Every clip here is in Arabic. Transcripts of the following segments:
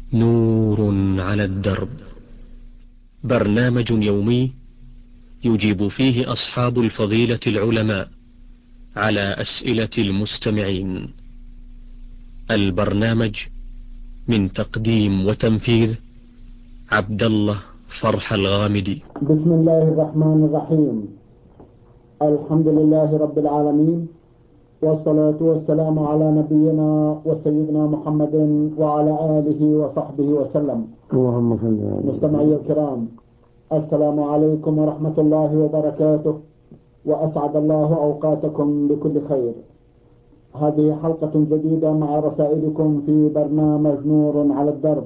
نور على الدرب، برنامج يومي يجيب فيه أصحاب الفضيلة العلماء على أسئلة المستمعين. البرنامج من تقديم وتنفيذ عبد الله فرح الغامدي. بسم الله الرحمن الرحيم. الحمد لله رب العالمين، والصلاة والسلام على نبينا وسيدنا محمد وعلى آله وصحبه وسلم. اللهم صل على مستمعي الكرام، السلام عليكم ورحمة الله وبركاته، وأسعد الله أوقاتكم بكل خير. هذه حلقة جديدة مع رسائلكم في برنامج نور على الدرب.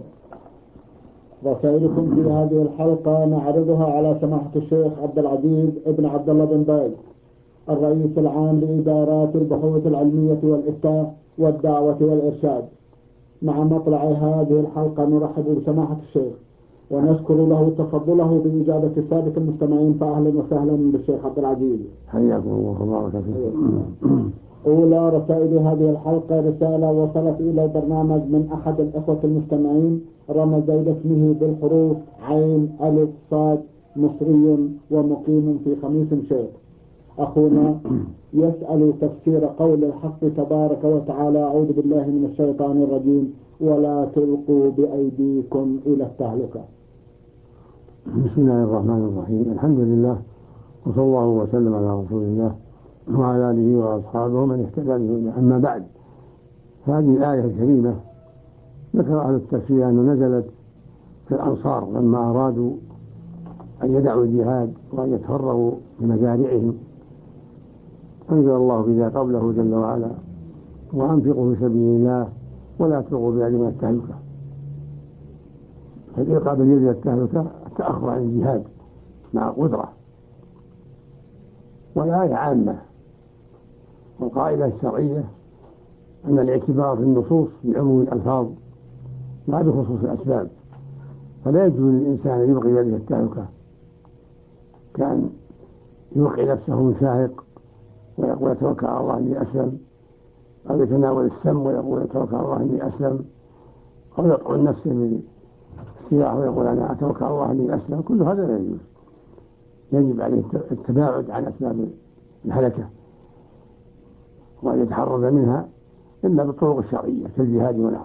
رسائلكم في هذه الحلقة نعرضها على سماحة الشيخ عبد العزيز ابن عبد الله بن باز، الرئيس العام لإدارات البحوث العلمية والإفتاء والدعوة والإرشاد. مع مطلع هذه الحلقة نرحب بسماحة الشيخ ونشكر له تفضله بإجابة السادة المستمعين، فأهلا وسهلا بالشيخ عبد العزيز. حياكم الله وبارك فيكم. أولى رسائل هذه الحلقة رسالة وصلت إلى البرنامج من أحد الإخوة المستمعين، رمز إلى اسمه بالحروف عين ألف صاد، مصري ومقيم في خميس شيخ. أخونا يسأل تفسير قول الحق تبارك وتعالى: أعوذ بالله من الشيطان الرجيم، ولا تلقوا بأيديكم إلى التهلكة. بسم الله الرحمن الرحيم. الحمد لله، وصلى الله وسلم على رسول الله وعلى آله وأصحابه من اهتدى بهداه. أما بعد، هذه الآية الكريمة ذكر أهل التفسير أنها نزلت في الأنصار لما أرادوا أن يدعوا الجهاد وأن يتفرغوا لمزارعهم، أنزل الله بذا قوله جل وعلا: وأنفقوا في سبيل الله ولا تلقوا بأيديكم إلى التهلكة. فالإلقاء باليد إلى التهلكة التأخر عن الجهاد مع قدرة. والآية عامة، والقاعدة الشرعية أن الاعتبار في النصوص بعموم الألفاظ لا بخصوص الأسباب، فلا يجوز للإنسان أن يلقي بيده التهلكة كان يوقع نفسه من شاهق ويقول أتوكل على الله إني أسلم، أو يتناول السم ويقول أتوكل على الله إني أسلم، أو يطعن نفسه بالسلاح ويقول أنا أتوكل على الله إني أسلم. كل هذا لا يجوز. يجب عليه التباعد عن أسباب الهلكة وأن يتحرز منها إلا بالطرق الشرعية كالجهاد ونحوه.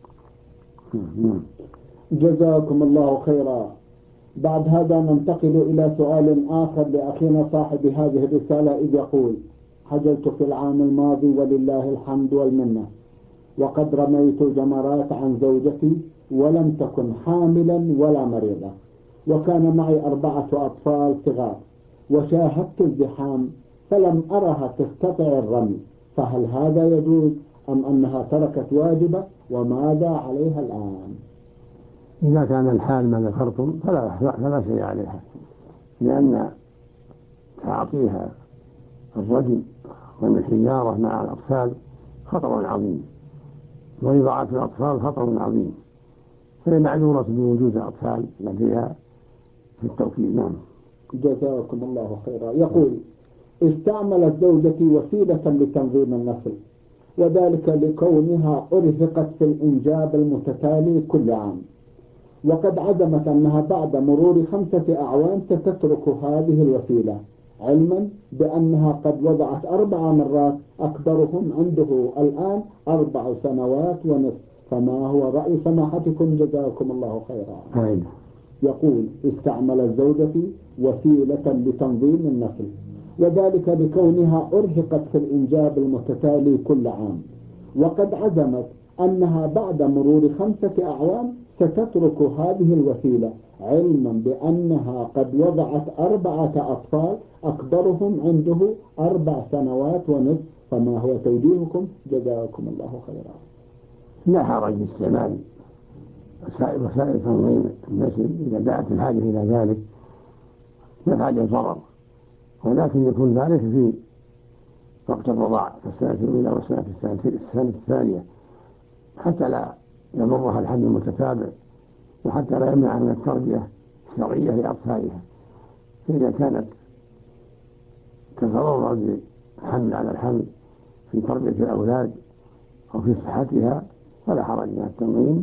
جزاكم الله خيرا. بعد هذا ننتقل إلى سؤال آخر لأخينا صاحب هذه الرسالة، إذ يقول: حجلت في العام الماضي ولله الحمد والمنة، وقد رميت الجمرات عن زوجتي ولم تكن حاملا ولا مريضة، وكان معي 4 أطفال صغار، وشاهدت الزحام فلم أرها تستطيع الرمي، فهل هذا يجوز أم أنها تركت واجبة، وماذا عليها الآن؟ إذا كان الحال ما ذكرتم فلا شيء عليها، لأن تعاطيها الرجل والحجارة مع الأطفال خطر عظيم، وإضاعة الأطفال خطر عظيم، فهي معذورة بوجود الأطفال لديها في التوكيل. نعم. جزاكم الله خيرا. يقول: استعملت زوجتي وسيلة لتنظيم النسل، وذلك لكونها أرهقت في الإنجاب المتتالي كل عام، وقد عزمت أنها بعد مرور 5 أعوام ستترك هذه الوسيلة، علما بأنها قد وضعت 4 مرات، أكبرهم عنده الآن 4 سنوات ونصف، فما هو رأي سماحتكم جزاكم الله خيرا؟ يقول: استعملت زوجتي وسيلة لتنظيم النسل، وذلك بكونها أرهقت في الإنجاب المتتالي كل عام، وقد عزمت أنها بعد مرور 5 أعوام ستترك هذه الوسيلة، علما بأنها قد وضعت 4 أطفال أكبرهم عنده 4 سنوات ونصف، فما هو توجيهكم جزاكم الله خيرا؟ لا حرج باستعمال وسائل تنظيم النسل إذا دعت الحاجة إلى ذلك، لا حاجة ضرر، ولكن يكون ذلك في وقت الرضاع السنة الأولى والسنة الثانية، حتى لا يضرها الحمل المتتابع، وحتى لا يمنع من التربية الشرعية لأطفالها. فإذا كانت تتضرر بالحمل على الحمل في تربية الأولاد أو في صحتها فلا حرج من التنظيم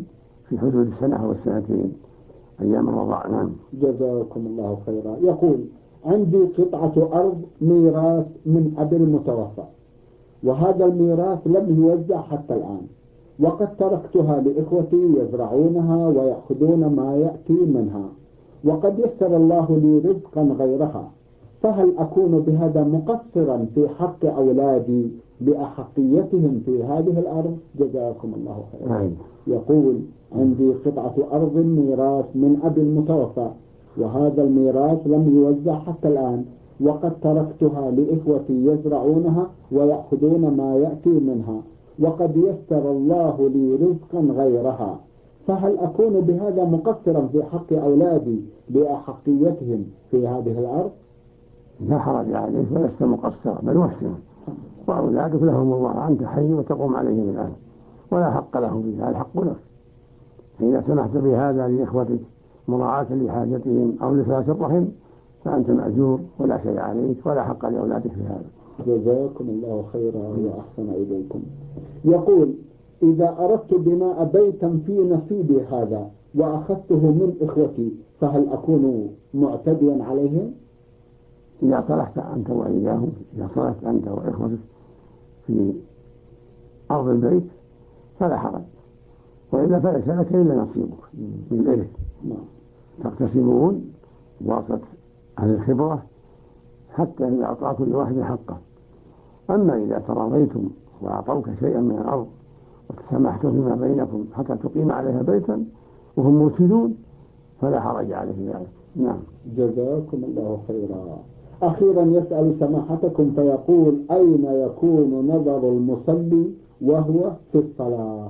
في حدود السنة أو السنتين أيام الرضاع. نعم. جزاكم الله خيرا. يقول: عندي قطعة أرض ميراث من أبي المتوفى، وهذا الميراث لم يوزع حتى الآن، وقد تركتها لإخوتي يزرعونها ويأخذون ما يأتي منها، وقد يسر الله لي رزقا غيرها، فهل أكون بهذا مقصرا في حق أولادي بأحقيتهم في هذه الأرض؟ جزاكم الله خيرا. يقول: عندي قطعة أرض ميراث من أبي المتوفى، وهذا الميراث لم يوزع حتى الآن، وقد تركتها لإخوتي يزرعونها ويأخذون ما يأتي منها، وقد يسر الله لي رزقا غيرها، فهل أكون بهذا مقصرا في حق أولادي بأحقيتهم في هذه الأرض؟ لا حرج عليك ولست مقصرا بل محسنا، وأولادك لهم الله، أنت حي وتقوم عليهم الآن ولا حق له فيها، الحق لك. فإذا سمحت بهذا لإخوتك مراعاة لحاجتهم أو لصلة الرحم فأنت مأجور ولا شيء عليك ولا حق لأولادك في هذا. جزاكم الله خيرا وأحسن إليكم. يقول: إذا أردت بناء بيتا في نصيبي هذا وأخذته من إخوتي فهل أكون معتديا عليهم؟ إذا صلحت أنت وإياهم، إذا صلحت أنت وإخوتك في أرض البيت فلا حرج، وإلا فليس لك إلا نصيبك من الإرث. تقتسمون بواسطة أهل الخبرة حتى إذا أعطى كل واحد حقه. أما إذا تراضيتم وأعطوك شيئا من الأرض وتسامحتم فيما بينكم حتى تقيم عليها بيتا وهم مرشدون فلا حرج عليه ذلك. نعم. جزاكم الله خيرا. أخيرا يسأل سماحتكم فيقول: أين يكون نظر المصلي وهو في الصلاة؟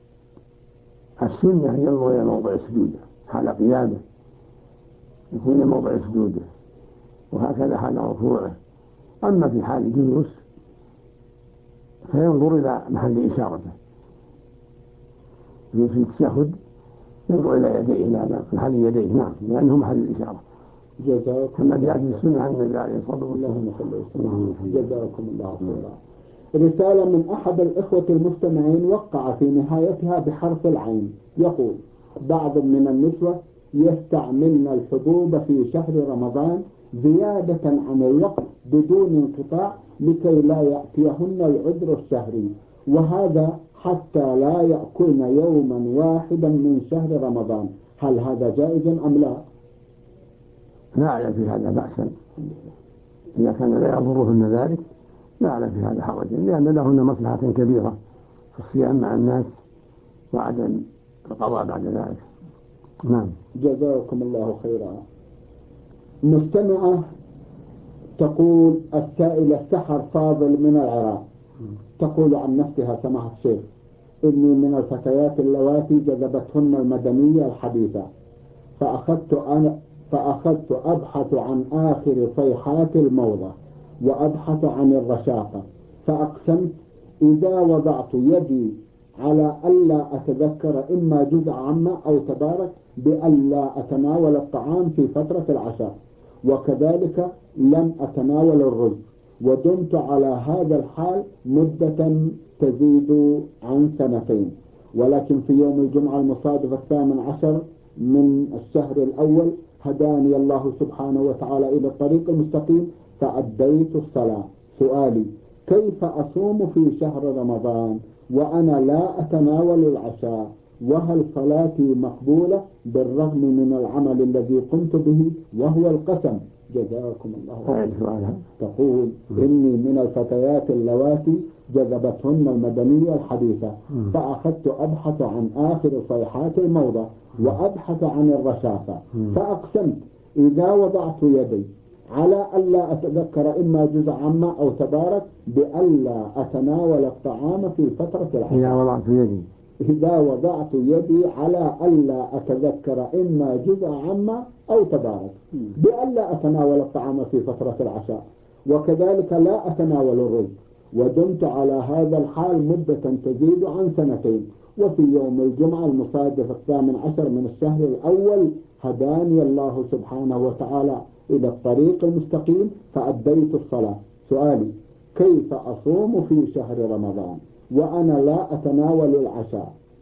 السنة ينظر إلى موضع سجوده حال قيامه، يكون موضع سجوده، وهكذا حال ركوعه. أما في حال الجلوس فينظر إلى محل إشارته، في التشهد ينظر إلى يديه، إلى محل يديه. نعم، لأنه محل الإشارة. كما جاء في السنة عن النبي عليه الصلاة والسلام. جزاكم الله خيرا. رسالة من أحد الإخوة المستمعين وقع في نهايتها بحرف العين، يقول: بعض من النسوة يستعملن الحبوب في شهر رمضان زيادة عن الوقت بدون انقطاع لكي لا يأتيهن العذر الشهري، وهذا حتى لا يأكلن يوما واحدا من شهر رمضان، هل هذا جائز أم لا؟ لا أعلم في هذا بأسا، إذا كان لا يضرهن ذلك لا أعلم في هذا حرجا، لأن لهن مصلحة كبيرة في الصيام مع الناس وعدم القضاء بعد ذلك. نعم. جزاكم الله خيرا. مستمعة تقول: السائلة سحر فاضل من العراق، تقول عن نفسها: سماحة الشيخ، إني من الفتيات اللواتي جذبتهن المدنية الحديثة، فأخذت أبحث عن آخر صيحات الموضة وأبحث عن الرشاقة، فأقسمت إذا وضعت يدي على ألا أتذكر إما جزء عامة أو تبارك بألا أتناول الطعام في فترة العشاء، وكذلك لم أتناول الرز، ودمت على هذا الحال مدة تزيد عن 2 سنين، ولكن في يوم الجمعة المصادف 18 من الشهر الأول هداني الله سبحانه وتعالى إلى الطريق المستقيم فأديت الصلاة. سؤالي: كيف أصوم في شهر رمضان وأنا لا أتناول العشاء؟ وهل صلاتي مقبولة بالرغم من العمل الذي قمت به وهو القسم؟ جزاكم الله خيرا. تقول: إني من الفتيات اللواتي جذبتهن المدنية الحديثة، فأخذت أبحث عن آخر صيحات الموضة وأبحث عن الرشاقة، فأقسمت إذا وضعت يدي على ألا أتذكر إما جزء عامة أو تبارك بألا أتناول الطعام في فترة العشاء. إذا وضعت يدي على ألا أتذكر إما جزء عامة أو تبارك بألا أتناول الطعام في فترة العشاء، وكذلك لا أتناول الرز، ودمت على هذا الحال مدة تزيد عن 2 سنين، وفي يوم الجمعة المصادف 18 من الشهر الأول هداني الله سبحانه وتعالى إلى الطريق المستقيم فأديت الصلاة. سؤالي: كيف أصوم في شهر رمضان وأنا لا أتناول العشاء؟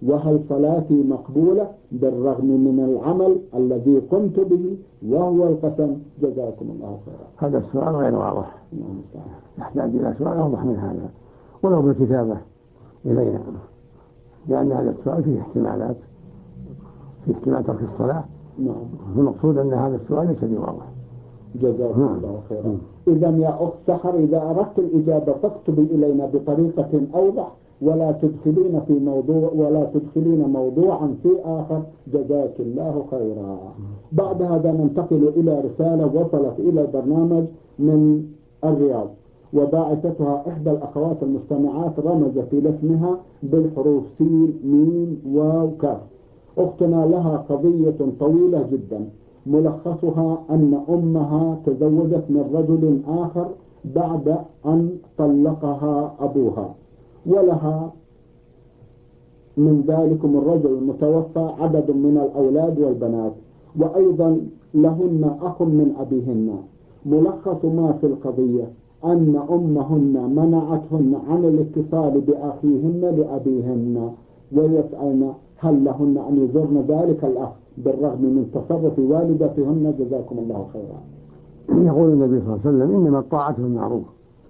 وهل صلاتي مقبولة بالرغم من العمل الذي قمت به وهو القسم؟ جزاكم الله خيرا. هذا السؤال غير واضح، يحتاج إلى سؤال أوضح من هذا ولو بالكتابة إلينا، لأن هذا السؤال فيه احتمالات، في احتمال ترك الصلاة. المقصود أن هذا السؤال ليس بواضح. جزاكم الله خيرا. إذا يا أخت سحر، إذا أردت الإجابة فاكتبي إلينا بطريقة أوضح، ولا تدخلين موضوعا في آخر. جزاك الله خيرا. بعد هذا ننتقل إلى رسالة وصلت إلى البرنامج من الرياض، وباعثتها إحدى الأخوات المستمعات رمزت إلى اسمها بالحروف سين ميم واو كاف. أختنا لها قضية طويلة جدا، ملخصها أن أمها تزوجت من رجل آخر بعد أن طلقها أبوها، ولها من ذلكم الرجل المتوفى عدد من الأولاد والبنات، وأيضا لهن أخ من أبيهن. ملخص ما في القضية أن أمهن منعتهن عن الاتصال بأخيهن لأبيهن، ويسألن هل لهن أن يزورن ذلك الأخ بالرغم من تصرف والدتهن. جزاكم الله خيرا. يقول النبي صلى الله عليه وسلم إنما الطاعة بالمعروف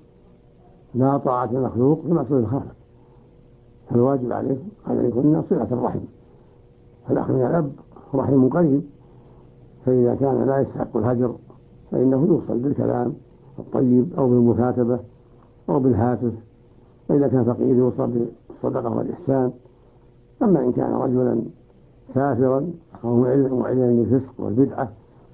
لا طاعة المخلوق في معصية الخالق، فالواجب عليكم صلة الرحم، فالأخ من الأب رحم قريب، فإذا كان لا يستحق الهجر فإنه يوصل بالكلام الطيب أو بالمكاتبة أو بالهاتف، وإذا كان فقير يوصل بالصدقة والإحسان. أما إن كان رجلا كافرا أو معلنا بالفسق والبدعة،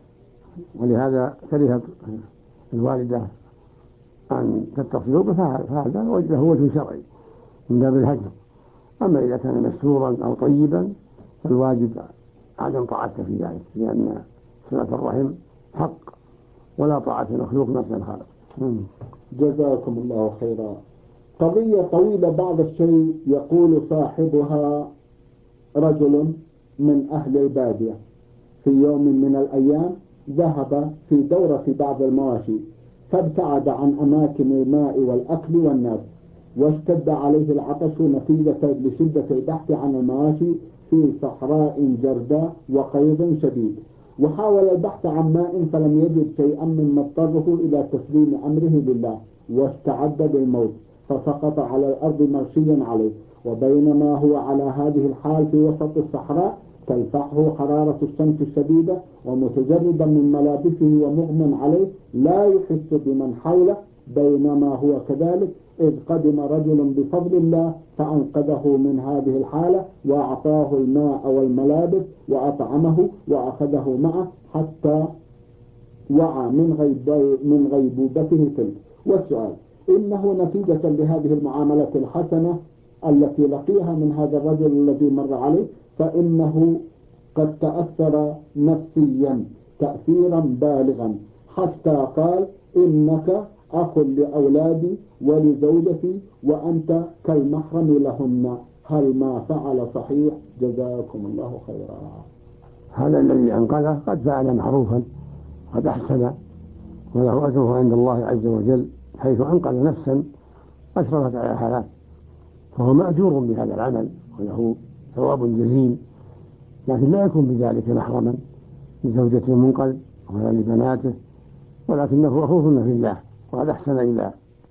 ولهذا كرهت الوالدة أن تتصلوا به، فهذا له وجه شرعي من باب الهجر. أما إذا كان مستورا أو طيبا فالواجب عدم طاعته في ذلك، لأن صلة الرحم حق ولا طاعة مخلوق نفس الخالق. جزاكم الله خيرا. قضية طويلة بعض الشيء. يقول صاحبها رجل من أهل البادية في يوم من الأيام ذهب في دورة بعض المواشي، فابتعد عن أماكن الماء والأكل والناس، واشتد عليه العطش نتيجة لشدة البحث عن المواشي في صحراء جرداء وقيض شديد، وحاول البحث عن ماء فلم يجد شيئا مما اضطره إلى تسليم أمره لله، واستعد للموت فسقط على الأرض مغشيا عليه. وبينما هو على هذه الحال في وسط الصحراء تلفحه حرارة الشمس الشديدة، ومتجردا من ملابسه ومغمى عليه لا يحس بمن حوله. بينما هو كذلك إذ قدم رجل بفضل الله فأنقذه من هذه الحالة، وأعطاه الماء والملابس وأطعمه وأخذه معه حتى وعى من غيبوبته تلك. والسؤال: إنه نتيجة لهذه المعاملة الحسنة التي لقيها من هذا الرجل الذي مر عليه، فإنه قد تأثر نفسيا تأثيرا بالغا حتى قال: إنك أخ لأولادي ولزوجتي وأنت كالمحرم لهن، هل ما فعل صحيح؟ جزاكم الله خيرا. هذا الذي أنقذه قد فعل معروفا قد أحسن، وله أجره عند الله عز وجل، حيث أنقذ نفسا أشرفت على الحياة، فهو مأجور بهذا العمل وله ثواب جزيل، لكن لا يكون بذلك محرما لزوجته المنقذ ولا لبناته، ولكنه أخوهن في الله، وقد أحسن إلى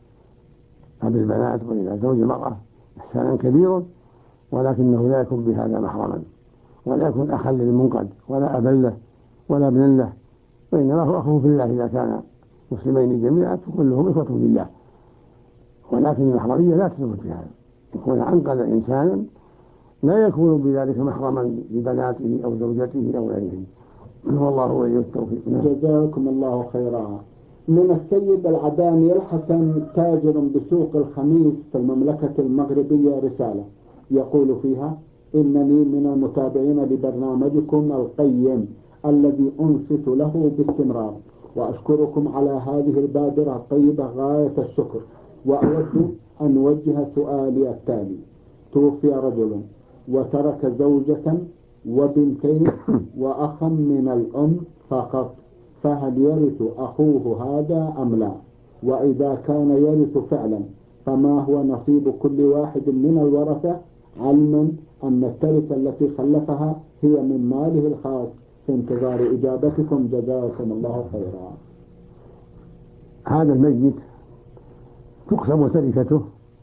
أبي البنات وإلى زوج المرأة إحسانا كبيرا، ولكنه لا يكون بهذا محرما، ولا يكون أخا للمنقذ ولا أبا له ولا ابنا له، وإنما هو أخوه في الله إذا كان مسلمين جميعا فكلهم إخوة بالله. ولكن المحرمية لا تثبت بهذا، يكون أنقذ إنسانا لا يكون بذلك محرما لبناته أو زوجته أو غيره، والله ولي التوفيق. جزاكم الله خيرا. من السيد العداني الحسن تاجر بسوق الخميس في المملكة المغربية رسالة يقول فيها: إنني من المتابعين لبرنامجكم القيم الذي أنصت له باستمرار، وأشكركم على هذه البادرة الطيبة غاية الشكر، وأود أن أوجه سؤالي التالي: توفي رجل وترك زوجة وبنتين وأخا من الأم فقط، فهل يرث أخوه هذا أم لا؟ وإذا كان يرث فعلا فما هو نصيب كل واحد من الورثة علما أن التركة التي خلفها هي من ماله الخاص، في انتظار إجابتكم جزاكم الله خيرا. هذا الميت تقسم تركته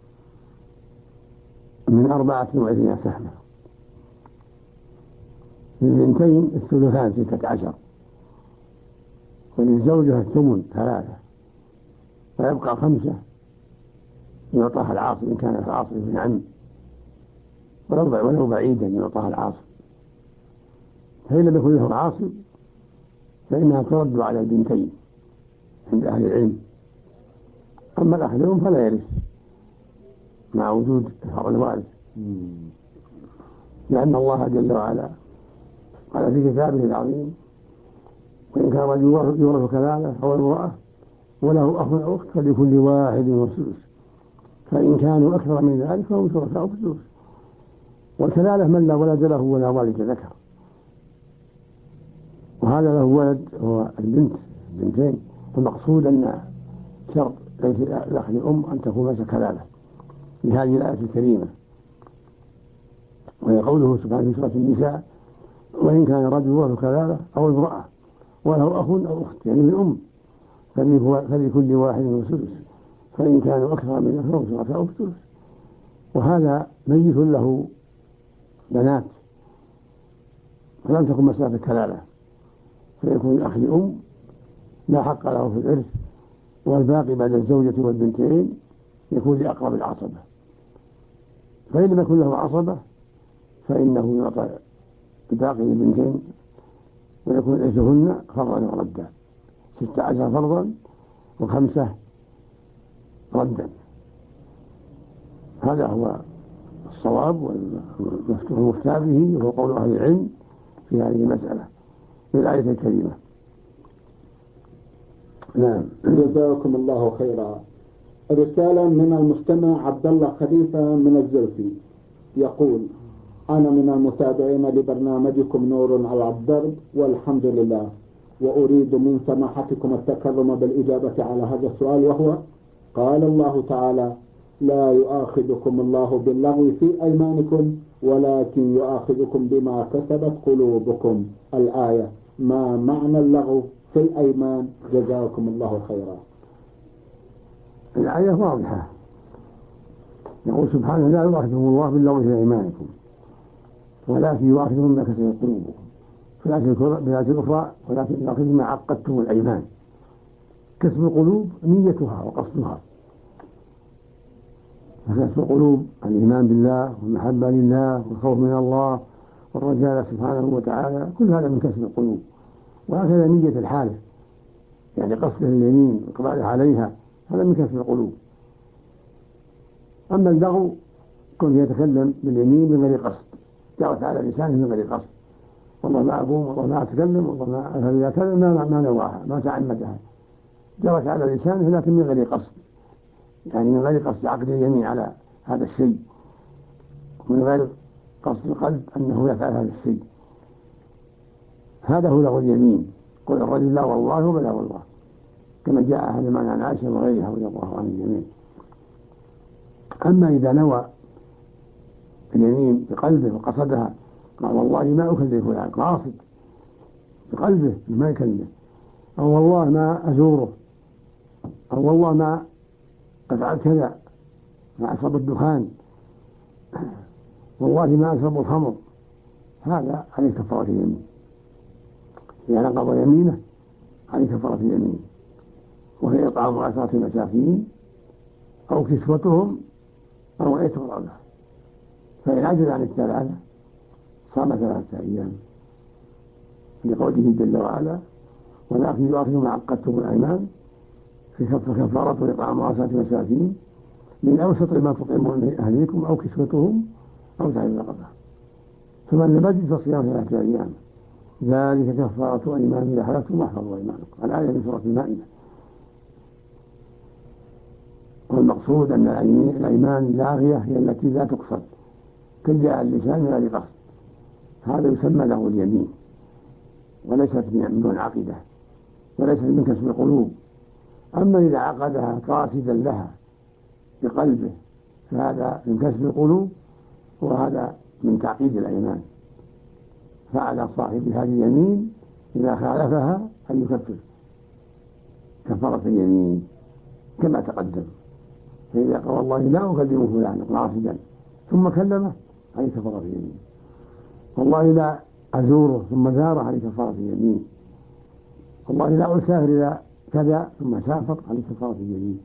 من 24 سهمة، للبنتين الثلثان 16، وللزوجة الثمن 3، ويبقى 5 يعطاها العاصب إن كان العاصب ابن عم، ولو بعيدا يعطاها العاصب. فإن لم يكن له عاصب فإنها ترد على البنتين عند أهل العلم. أما الأخ لهم فلا يرث مع وجود الوارث، لأن الله جل وعلا قال في كتابه العظيم: وإن كان رجل يورث كلالة أو امرأة وله أخ أو أخت فلكل واحد السدس، فإن كانوا أكثر من ذلك فهم شركاء في الثلث. والكلالة من لا ولد له ولا والد ذكر، وهذا له ولد هو البنتين. المقصود أن شرط الأخ لأم أن تكون ليس كلالة بهذه الآية الكريمة، وهي قوله سبحانه في سورة النساء: وإن كان رجل له كلالة أو امرأة وله أخ أو أخت يعني من أم فلكل واحد السدس، فإن كانوا أكثر من ذلك فهم شركاء في الثلث. وهذا ميت له بنات فلم تكن مسألة كلالة، فيكون الأخ لأم لا حق له في الإرث، والباقي بعد الزوجة والبنتين يكون لأقرب العصبة. فإن لم يكن له عصبة فإنه يعطى الباقي للبنتين، ويكون إرثهن فرضا وردا، 16 فرضا و5 ردا. هذا هو الصواب والمفتى به، وهو قول أهل العلم في هذه المسألة في الآية الكريمة. نعم. جزاكم الله خيرا. رسالة من المستمع عبد الله خليفة من الزلفي يقول: أنا من المتابعين لبرنامجكم نور على الدرب والحمد لله، وأريد من سماحتكم التكرم بالإجابة على هذا السؤال، وهو: قال الله تعالى: لا يؤاخذكم الله باللغو في أيمانكم ولكن يؤاخذكم بما كسبت قلوبكم. الآية، ما معنى اللغو في الأيمان؟ جزاكم الله خيرا. الآية واضحة، يقول سبحانه: لا يؤاخذكم الله باللغو في أيمانكم ولكن يؤاخذكم بما كسبت قلوبكم. في الآية الأخرى: ولكن يؤاخذكم بما عقدتم الأيمان. كسب القلوب نيتها وقصدها، فكسب القلوب الإيمان بالله والمحبة لله والخوف من الله والرجاء سبحانه وتعالى، كل هذا من كسب القلوب. وهكذا نية الحالة، يعني قصده اليمين والإقبال عليها، هذا من كسب القلوب. أما اللغو كن يتكلم باليمين من غير قصد، جرت على لسانه من غير قصد، والله ما أقوم والله ما أتكلم والله ما أفعل إذا كذا، ما نواها ما تعمدها، جرت على لسانه لكن من غير قصد، يعني من غير قصد عقد اليمين على هذا الشيء، ومن غير قصد القلب أنه يفعل هذا الشيء. هذا هو لغو اليمين. قل الرجل لا والله وبلا والله، كما جاء هذا المعنى عن عائشة وغيرها رضي الله عن اليمين. أما إذا نوى اليمين بقلبه وقصدها، قال والله ما أكلم فلان، قاصد بقلبه ما يكلمه، أو والله ما أزوره، أو والله ما أفعل كذا، ما أشرب الدخان، والله ما أشرب الخمر، هذا عليه كفارة اليمين. إذا نقض يمينه عليه كفارة اليمين، وهي إطعام 10 مساكين أو كسوتهم أو عتق رقبة. فإن عجز عن الثلاثة صام 3 أيام، لقوله جل وعلا: ولكن يؤاخذكم ما عقدتم الأيمان في كفارة إطعام 10 مساكين من أوسط ما تطعمون من أهليكم أو كسوتهم أو تحرير رقبة، فمن لم يجد فصيام 3 أيام، ذلك كفارة أيمان إذا حلفتم واحفظوا أيمانكم. الآية من سورة المائدة. والمقصود أن الأيمان اللاغية هي التي لا تقصد، تلجأ اللسان من غير قصد، هذا يسمى له اليمين، وليست من العقيدة، وليست من كسب القلوب. أما إذا عقدها قاصدا لها بقلبه فهذا من كسب القلوب، وهذا من تعقيد الأيمان، فعلى صاحب هذه اليمين إذا خالفها أن يكفر كفارة اليمين كما تقدم. فإذا قال والله لا أكلم فلانا قاصدا ثم كلمه عليه كفارة اليمين، والله لا أزوره ثم زاره عليه كفارة اليمين، والله لا أسافر إلى كذا ثم سافر عليه كفارة اليمين،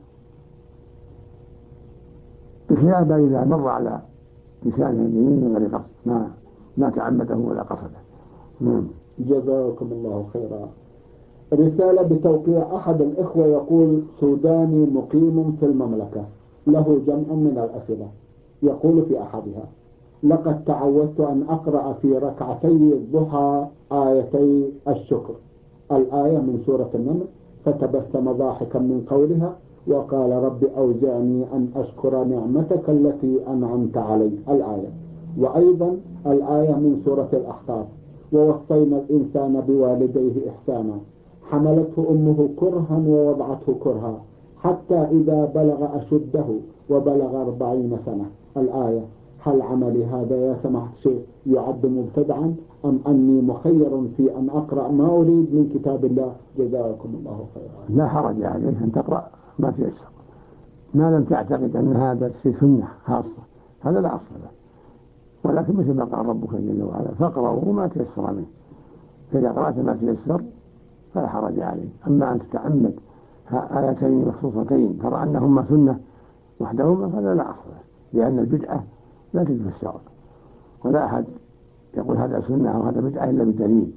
بخلاف إذا مر على لسانه اليمين من غير قصد ما تعمده ولا قصده. جزاكم الله خيرا. رسالة بتوقيع أحد الإخوة يقول: سوداني مقيم في المملكة، له جمع من الأسئلة. يقول في أحدها: لقد تعودت أن أقرأ في ركعتي الضحى آيتي الشكر، الآية من سورة النمل، فتبسم ضاحكا من قولها وقال: رب أوزعني أن أشكر نعمتك التي أنعمت علي، الآية، وأيضا الآية من سورة الأحقاف: ووصينا الإنسان بوالديه إحسانا، حملته أمه كرها ووضعته كرها حتى إذا بلغ أشده وبلغ 40 سنة، الآية. هل عملي هذا يا سماحة الشيخ يعد مبتدعا أم أني مخير في أن أقرأ ما أريد من كتاب الله؟ جزاكم الله خيرا. لا حرج عليك أن تقرأ ما تيسر، ما لم تعتقد أن هذا الشيء سنة خاصة، هذا لا أصل له، ولكن مثل ما قال ربك جل وعلا: فاقرأوا ما تيسر منه، فإذا قرأت ما تيسر فلا حرج عليك. أما أن تتعمد آيتين مخصوصتين ترى أنهما سنة وحدهما فهذا لا أصل له، لأن البدعة لا تجب في الشرع، ولا أحد يقول هذا سنة أو هذا بدعة إلا بدليل.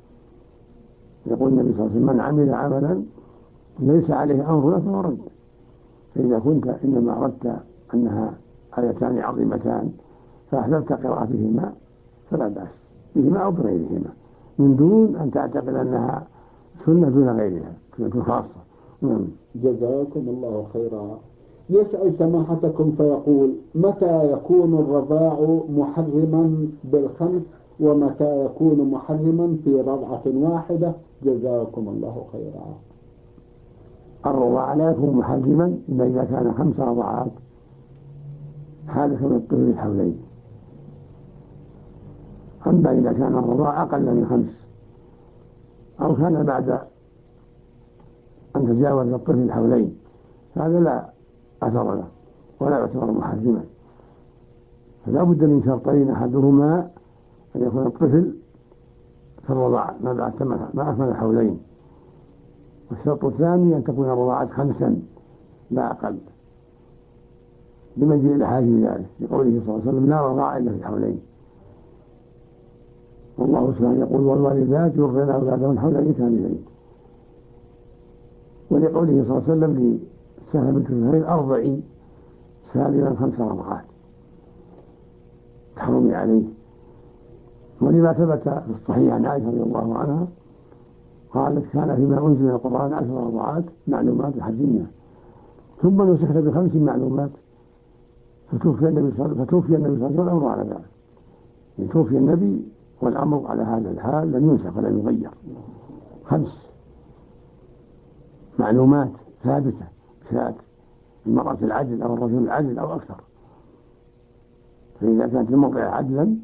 يقول النبي صلى الله عليه وسلم: من عمل عملا ليس عليه أمرنا فهو رد. فإذا كنت إنما أردت أنها آيتان عظيمتان فأحببت قراءتهما فلا بأس بهما أو بغيرهما، من دون أن تعتقد أنها سنة دون غيرها، سنة خاصة. جزاكم الله خيرا. يسأل سماحتكم فيقول: متى يكون الرضاع محرما بالخمس ومتى يكون محرما في رضعة واحدة؟ جزاكم الله خيرا. الرضاع لا يكون محرما إلا إذا كان 5 رضعات حالة من الطفل الحولين. أما إذا كان الرضاع أقل من 5 أو كان بعد أن تجاوز الطفل الحولين هذا لا أثر له ولا يعتبر محرما. فلا بد من شرطين: أحدهما أن يكون الطفل في الرضاع ما أكمل الحولين، والشرط الثاني أن تكون الرضاعة 5 لا أقل، لمجيء الأحاديث ذلك لقوله صلى الله عليه وسلم: لا رضاع إلا في الحولين. والله سبحانه يقول: والوالدات يرضعن أولادهن حولين كاملين. ولقوله صلى الله عليه وسلم لسهل بنت سهيل: أرضعي سالما 5 رضعات تحرمي عليه. ولما ثبت في الصحيح عن عائشة رضي الله عنها قالت: كان فيما أنزل القرآن 10 رضعات معلومات حجمنا، ثم نسخت ب5 معلومات، فتوفي النبي صلى الله عليه وسلم والأمر على ذلك. توفي النبي والأمر على هذا الحال لم ينسخ ولم يغير. 5 معلومات ثابتة بشأن المرأة العدل أو الرجل العدل أو أكثر. فإذا كانت المرأة عدلا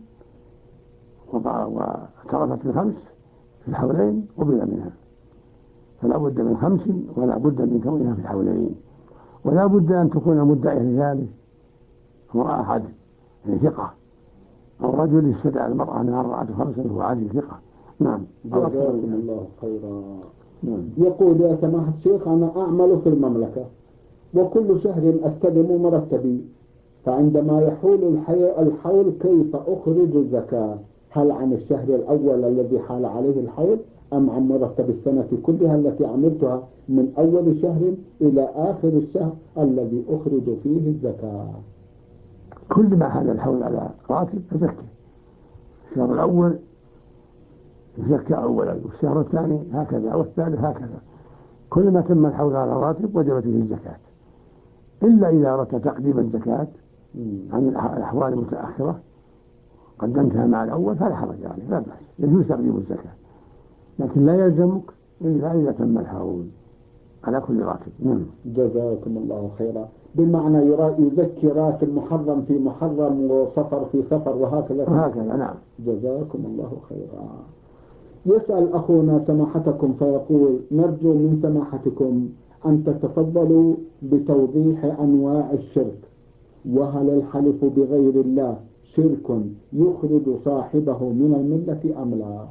واعترفت ب5 في الحولين قبل منها، فلا بد من 5 ولا بد من كونها في الحولين، ولا بد أن تكون المدعية لذلك هو أحد ثقة أو رجل استدعى المرأة أنها رضعت 5 وهو عادل ثقة. نعم. جزاكم الله خيرا. يقول: يا سماحة الشيخ، أنا أعمل في المملكة وكل شهر أستلم مرتبي، فعندما يحول الحول كيف أخرج الزكاة؟ هل عن الشهر الأول الذي حال عليه الحول أم عن مرتب السنة كلها التي عملتها من أول شهر إلى آخر الشهر الذي أخرج فيه الزكاة؟ كل ما حال الحول على راتب فزكي. الشهر الأول زكى أولا، والشهر الثاني هكذا، والثالث هكذا. كل ما تم الحول على راتب وجبت فيه الزكاة، إلا إذا أردت تقديم الزكاة عن الأحوال المتأخرة قدمتها مع الأول فلا حرج عليه، لا بأس، يجوز تقديم الزكاة، لكن لا يلزمك إلا إذا تم الحول على كل راتب. جزاكم الله خيرا. بمعنى يزكي راتب محرم في محرم وصفر في صفر وهكذا. نعم. جزاكم الله خيرا. يسأل أخونا سماحتكم فيقول: نرجو من سماحتكم أن تتفضلوا بتوضيح أنواع الشرك، وهل الحلف بغير الله شرك يخرج صاحبه من الملة أم لا؟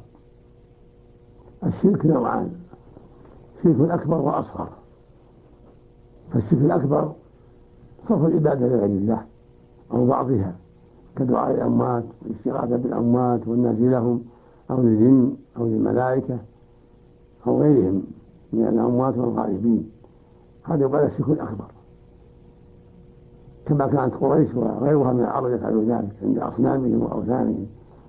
الشرك نوعان: شرك أكبر وأصغر. فالشرك الأكبر صرف العبادة لغير الله أو بعضها كدعاء الأموات والاستغاثة بالأموات والنادي لهم أو للجن أو للملائكة أو غيرهم من الأموات والغائبين، هذا يقال الشرك الأكبر، كما كانت قريش وغيرها من العرب يفعلوا ذلك عند أصنامهم وأوثانهم.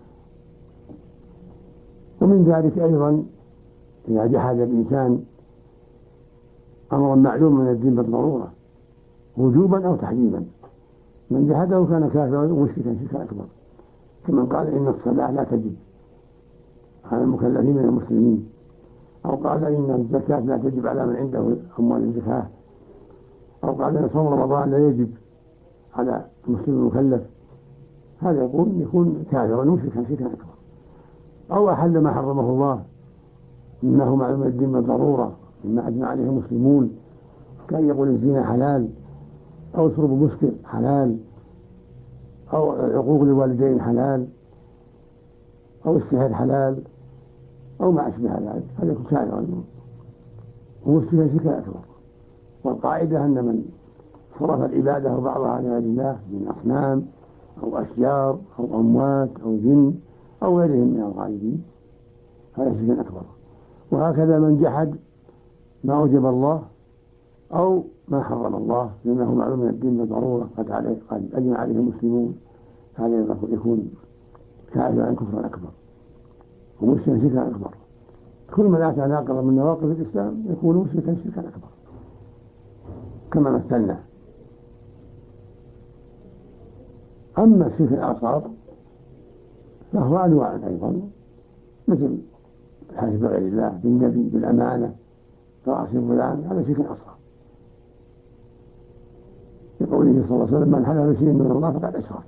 ومن ذلك أيضا إذا جحد الإنسان أمر معلوم من الدين بالضرورة وجوبا أو تحريما، من جحده كان كافرا ومشركا شركا أكبر، كمن قال إن الصلاة لا تجب على المكلفين من المسلمين، أو قال إن الزكاة لا تجب على من عنده أموال الزكاة، أو قال إن صوم رمضان لا يجب على المسلم المكلف. هذا يكون كافرا ومشركا شركا أكبر. أو أحل ما حرمه الله إنه معلوم الدين بالضرورة مما أجمع عليه المسلمون، كان يقول الزنا حلال، أو شرب مسكر حلال، أو عقوق الوالدين حلال، أو السحر حلال، أو ما أشبه ذلك، هذا يكون كافرا ومشركا شركا أكبر. والقاعدة أن من صرف العبادة بعضها لغير الله من أصنام أو أشجار أو أموات أو جن أو غيرهم من الغائبين هذا شرك أكبر. وهكذا من جحد ما أوجب الله أو ما حرم الله لأنه معلوم من الدين بالضرورة قد أجمع عليه المسلمون، هذا يكون كافرا كفرا أكبر ومشركا شركا أكبر. كل من أتى ناقضا من نواقض الإسلام يكون مشركا شركا أكبر كما مثلنا. أما الشرك الأصغر فهو أنواع أيضا، مثل الحلف بغير الله بالنبي بالأمانة كراسي فلان، هذا شرك أصغر، لقوله صلى الله عليه وسلم: من حلف بشيء من الله فقد أشرك.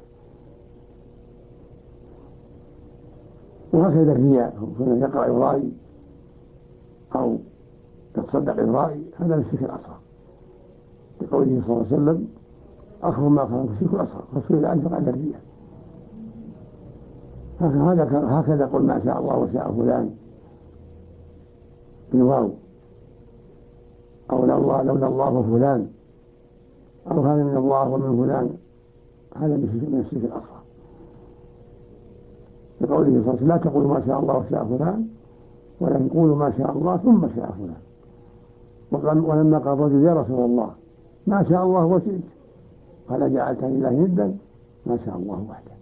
وهكذا الرياء، كان يقرأ يرائي أو يتصدق يرائي، هذا من الشرك الأصغر، لقوله صلى الله عليه وسلم: أخبر ما كان الشرك الأصغر، فسئل عنه فقال الرياء. هكذا قل ما شاء الله وشاء فلان بالواو، أو لولا الله وفلان، أو هذا من الله ومن فلان، هذا من الشرك الأصغر، لقوله صلى الله عليه وسلم: لا تقولوا ما شاء الله وشاء فلان ولكن قولوا ما شاء الله ثم شاء فلان. ولما قال رجل: يا رسول الله ما شاء الله وشئت، قال: جعلتني لله ندا؟ ما شاء الله وحده.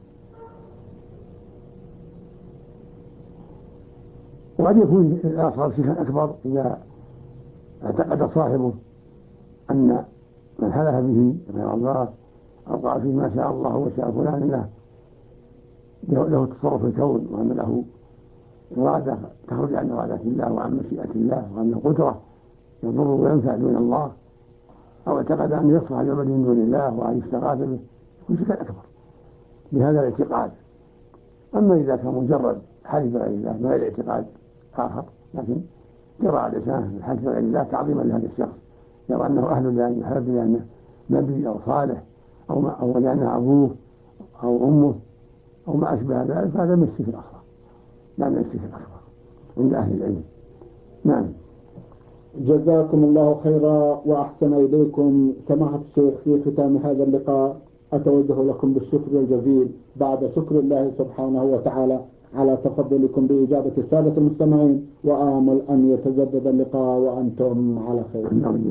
وقد يكون الأصغر شركا أكبر إذا اعتقد صاحبه أن من حلف به غير الله أو قال فيه ما شاء الله وشاء فلان له تصرف الكون، وأن له إرادة تخرج عن إرادة الله وعن مشيئة الله، وأن قدرة يضر وينفع دون الله، أو اعتقد أن يصلح العبد من دون الله وأن يستغاث به، يكون شركا أكبر بهذا الاعتقاد. أما إذا كان مجرد حلف بغير الله ما غير اعتقاد آخر، لكن جرى على لسانه الحلف بغير الله تعظيما لهذا الشخص، يرى أنه أهل لأن يحلف لأنه نبي أو صالح أو لأنه أبوه أو أمه أو ما أشبه ذلك، فهذا من الشرك الأصغر لا من الشرك الأكبر عند أهل العلم. نعم. جزاكم الله خيرا وأحسن إليكم سماحة الشيخ. في ختام هذا اللقاء أتوجه لكم بالشكر الجزيل بعد شكر الله سبحانه وتعالى على تفضلكم بإجابة السادة المستمعين، وآمل أن يتجدد اللقاء وأنتم على خير.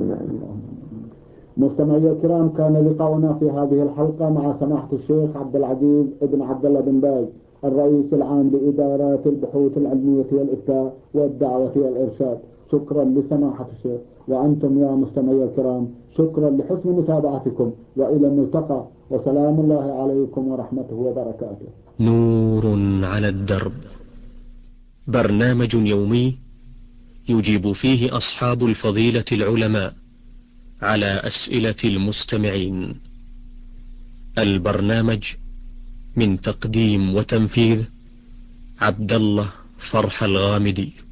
مستمعي الكرام، كان لقاؤنا في هذه الحلقة مع سماحة الشيخ عبد العزيز ابن عبد الله بن باز، الرئيس العام لإدارات البحوث العلمية والإفتاء والدعوة والإرشاد. شكرا لسماحة الشيخ، وأنتم يا مستمعي الكرام شكرا لحسن متابعتكم، وإلى الملتقى، وسلام الله عليكم ورحمته وبركاته. نور على الدرب، برنامج يومي يجيب فيه أصحاب الفضيلة العلماء على أسئلة المستمعين. البرنامج من تقديم وتنفيذ عبد الله فرح الغامدي.